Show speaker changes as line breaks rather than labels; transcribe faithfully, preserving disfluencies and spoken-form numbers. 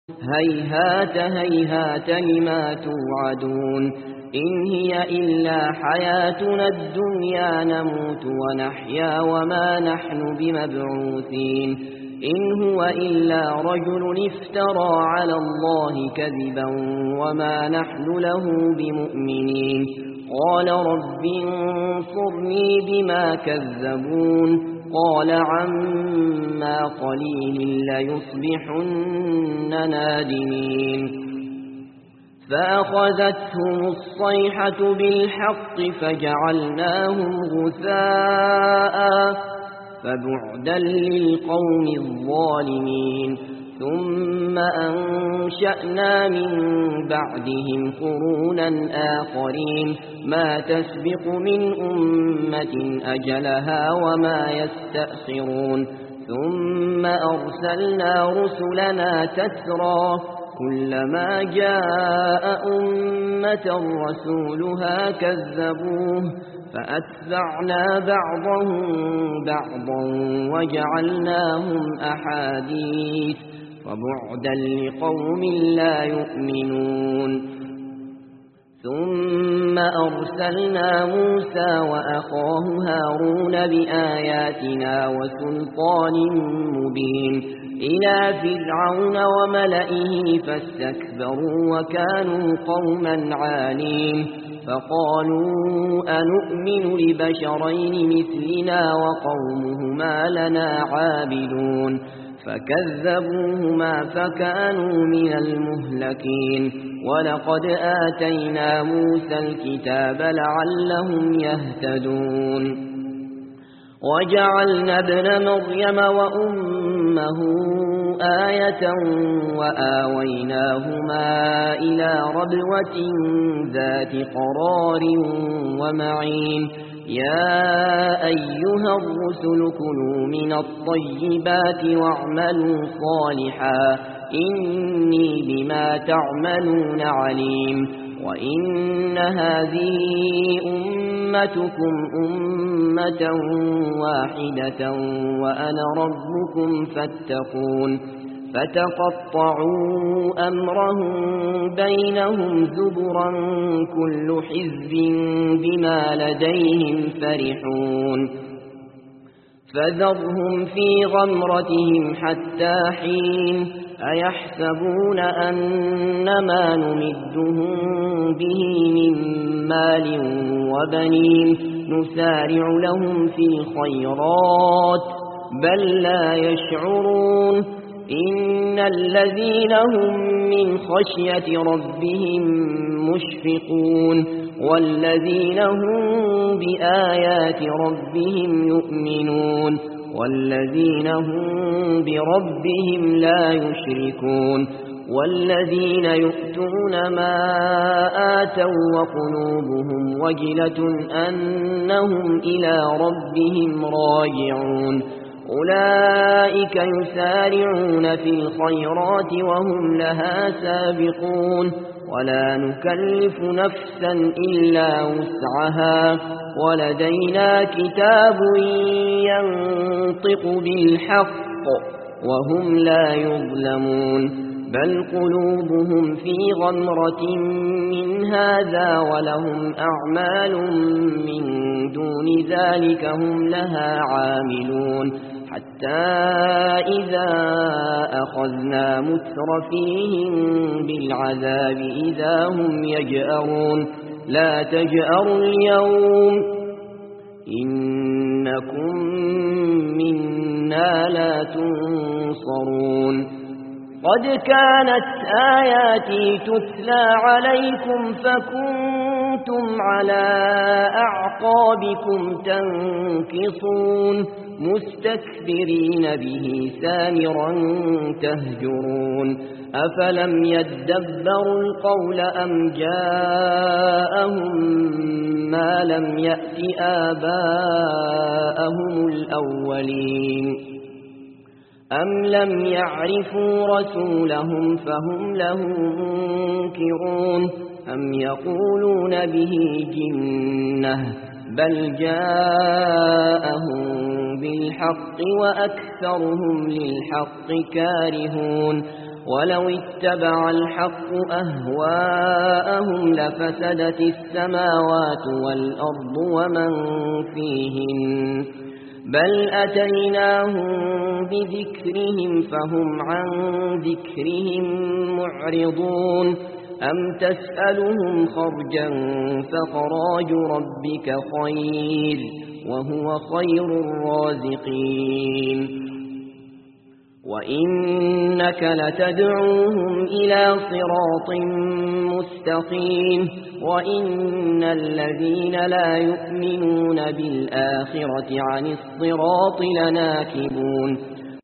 هيهات هيهات لما توعدون إن هي إلا حياتنا الدنيا نموت ونحيا وما نحن بمبعوثين إن هو إلا رجل افترى على الله كذبا وما نحن له بمؤمنين قال رب انصرني بما كذبون قال عما قليل ليصبحن نادمين فأخذتهم الصيحة بالحق فجعلناهم غثاء فبعدا للقوم الظالمين ثم أنشأنا من بعدهم قرونا آخرين ما تسبق من أمة أجلها وما يستأخرون ثم أرسلنا رسلنا تترى كلما جاء أمة رسولها كذبوه فأتبعنا بعضهم بعضا وجعلناهم أحاديث وبعدا لقوم لا يؤمنون ثم أرسلنا موسى وأخاه هارون بآياتنا وسلطان مبين إلى فرعون وملئه فاستكبروا وكانوا قوما عالين فقالوا أنؤمن لبشرين مثلنا وقومهما لنا عابدون فكذبوهما فكانوا من المهلكين ولقد آتينا موسى الكتاب لعلهم يهتدون وجعلنا ابن مريم وأمه آية وآويناهما إلى ربوة ذات قرار ومعين يا أيها الرسل كلوا من الطيبات واعملوا صالحا إني بما تعملون عليم وإن هذه أمتكم أمة واحدة وأنا ربكم فاتقون فتقطعوا أمرهم بينهم زبرا كل حزب بما لديهم فرحون فذرهم في غمرتهم حتى حين أيحسبون أنما نمدهم به من مال وبنين نسارع لهم في الخيرات بل لا يشعرون إن الذين هم من خشية ربهم مشفقون والذين هم بآيات ربهم يؤمنون والذين هم بربهم لا يشركون والذين يؤتون ما آتوا وقلوبهم وجلة أنهم إلى ربهم راجعون أولئك يسارعون في الخيرات وهم لها سابقون ولا نكلف نفسا إلا وسعها ولدينا كتاب ينطق بالحق وهم لا يظلمون بل قلوبهم في غمرة من هذا ولهم أعمال من دون ذلك هم لها عاملون حتى إذا أخذنا مترفيهم بالعذاب إذا هم يجأرون لا تجأروا اليوم إنكم منا لا تنصرون قد كانت آياتي تتلى عليكم فكنتم على أعقابكم تنكصون مستكبرين به سامرا تهجرون أفلم يدبروا القول أم جاءهم ما لم يأت آباءهم الأولين أم لم يعرفوا رسولهم فهم له منكرون أم يقولون به جنة بل جاءهم بالحق وأكثرهم للحق كارهون ولو اتبع الحق أهواءهم لفسدت السماوات والأرض ومن فيهن بل أتيناهم بذكرهم فهم عن ذكرهم معرضون أم تسألهم خرجا فخراج ربك خير وهو خير الرازقين وإنك لتدعوهم إلى صراط مستقيم وإن الذين لا يؤمنون بالآخرة عن الصراط لناكبون